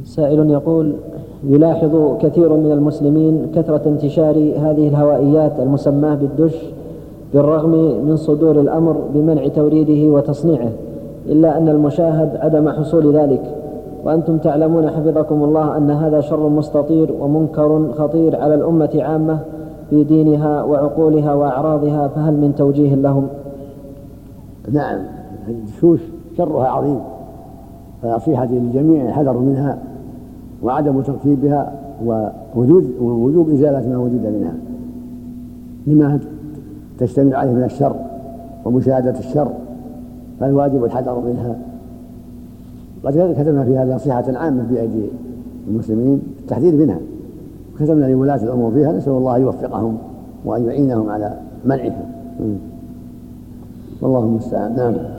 سائل يقول: يلاحظ كثير من المسلمين كثرة انتشار هذه الهوائيات المسماة بالدش بالرغم من صدور الأمر بمنع توريده وتصنيعه، إلا أن المشاهد عدم حصول ذلك، وأنتم تعلمون حفظكم الله أن هذا شر مستطير ومنكر خطير على الأمة عامة في دينها وعقولها وأعراضها، فهل من توجيه لهم؟ نعم، الدشوش شرها عظيم، فنصيحة للجميع الحذر منها وعدم ترتيبها ووجوب إزالة ما وجد منها لما تشتمل عليه من الشر ومشاهدة الشر، فالواجب الحذر منها. قد كتبنا في هذا نصيحة عامة بأيدي المسلمين التحذير منها، وكتبنا لولاة الأمور فيها، نسأل الله يوفقهم وأن يعينهم على منعها، والله المستعان. نعم.